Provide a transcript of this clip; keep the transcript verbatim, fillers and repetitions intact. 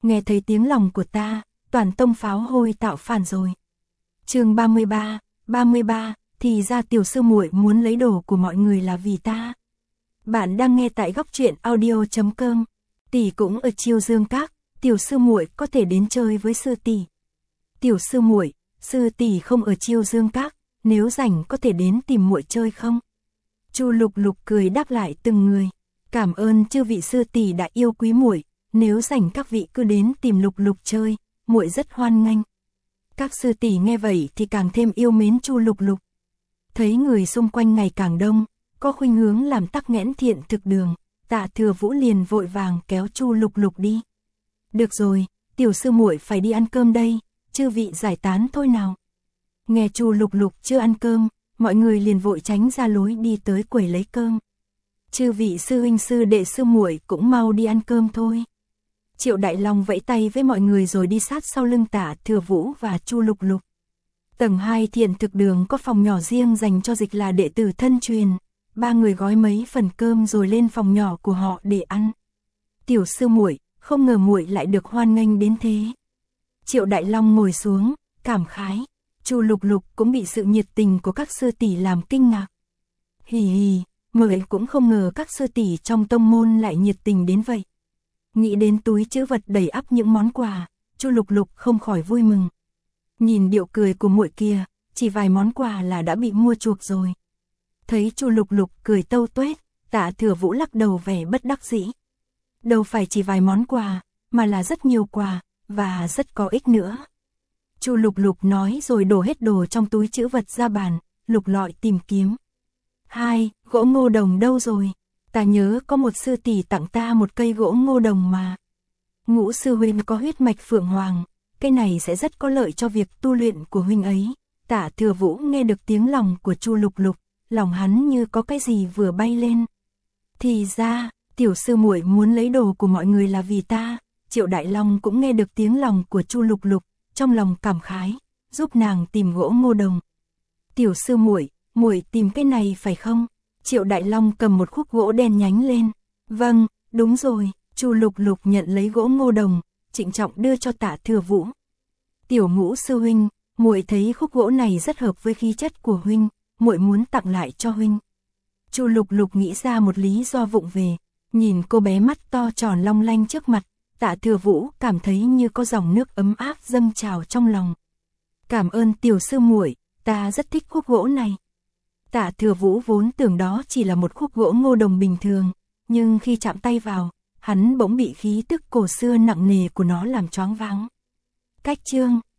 nghe thấy tiếng lòng của ta, toàn tông pháo hôi tạo phản rồi. Chương ba mươi ba, ba mươi ba, thì ra tiểu sư muội muốn lấy đồ của mọi người là vì ta. Bạn đang nghe tại góc truyện audio chấm com. Tỷ cũng ở Chiêu Dương Các, tiểu sư muội có thể đến chơi với sư tỷ. Tiểu sư muội, sư tỷ không ở Chiêu Dương Các, nếu rảnh có thể đến tìm muội chơi không? Chu Lục Lục cười đáp lại từng người. Cảm ơn chư vị sư tỷ đã yêu quý muội, nếu rảnh các vị cứ đến tìm Lục Lục chơi, muội rất hoan nghênh. Các sư tỷ nghe vậy thì càng thêm yêu mến Chu Lục Lục. Thấy người xung quanh ngày càng đông, có khuynh hướng làm tắc nghẽn thiện thực đường, Tạ Thừa Vũ liền vội vàng kéo Chu Lục Lục đi. Được rồi, tiểu sư muội phải đi ăn cơm đây, chư vị giải tán thôi nào. Nghe Chu Lục Lục chưa ăn cơm, mọi người liền vội tránh ra lối đi tới quầy lấy cơm. Chư vị sư huynh sư đệ sư muội cũng mau đi ăn cơm thôi. Triệu Đại Long vẫy tay với mọi người rồi đi sát sau lưng Tạ Thừa Vũ và Chu Lục Lục. Tầng hai thiện thực đường có phòng nhỏ riêng dành cho dịch là đệ tử thân truyền. Ba người gói mấy phần cơm rồi lên phòng nhỏ của họ để ăn. Tiểu sư muội, không ngờ muội lại được hoan nghênh đến thế. Triệu Đại Long ngồi xuống, cảm khái. Chu Lục Lục cũng bị sự nhiệt tình của các sư tỷ làm kinh ngạc. Hì hì, muội cũng không ngờ các sư tỷ trong tông môn lại nhiệt tình đến vậy. Nghĩ đến túi trữ vật đầy ắp những món quà, Chu Lục Lục không khỏi vui mừng. Nhìn điệu cười của muội kia, chỉ vài món quà là đã bị mua chuộc rồi. Thấy Chu Lục Lục cười tâu tuét, Tạ Thừa Vũ lắc đầu vẻ bất đắc dĩ. Đâu phải chỉ vài món quà, mà là rất nhiều quà, và rất có ích nữa. Chu Lục Lục nói rồi đổ hết đồ trong túi trữ vật ra bàn, lục lọi tìm kiếm. Hai, gỗ ngô đồng đâu rồi? Ta nhớ có một sư tỷ tặng ta một cây gỗ ngô đồng mà. Ngũ sư huynh có huyết mạch phượng hoàng, cây này sẽ rất có lợi cho việc tu luyện của huynh ấy. Tạ Thừa Vũ nghe được tiếng lòng của Chu Lục Lục, lòng hắn như có cái gì vừa bay lên. Thì ra, tiểu sư muội muốn lấy đồ của mọi người là vì ta. Triệu Đại Long cũng nghe được tiếng lòng của Chu Lục Lục, trong lòng cảm khái, giúp nàng tìm gỗ ngô đồng. Tiểu sư muội, muội tìm cái này phải không? Triệu Đại Long cầm một khúc gỗ đen nhánh lên. Vâng, đúng rồi. Chu Lục Lục nhận lấy gỗ ngô đồng, trịnh trọng đưa cho Tạ Thừa Vũ. Tiểu Ngũ sư huynh, muội thấy khúc gỗ này rất hợp với khí chất của huynh, muội muốn tặng lại cho huynh. Chu Lục Lục nghĩ ra một lý do vụng về, nhìn cô bé mắt to tròn long lanh trước mặt, Tạ Thừa Vũ cảm thấy như có dòng nước ấm áp dâng trào trong lòng. Cảm ơn tiểu sư muội, ta rất thích khúc gỗ này. Tạ Thừa Vũ vốn tưởng đó chỉ là một khúc gỗ ngô đồng bình thường, nhưng khi chạm tay vào, hắn bỗng bị khí tức cổ xưa nặng nề của nó làm choáng váng. Cách chương,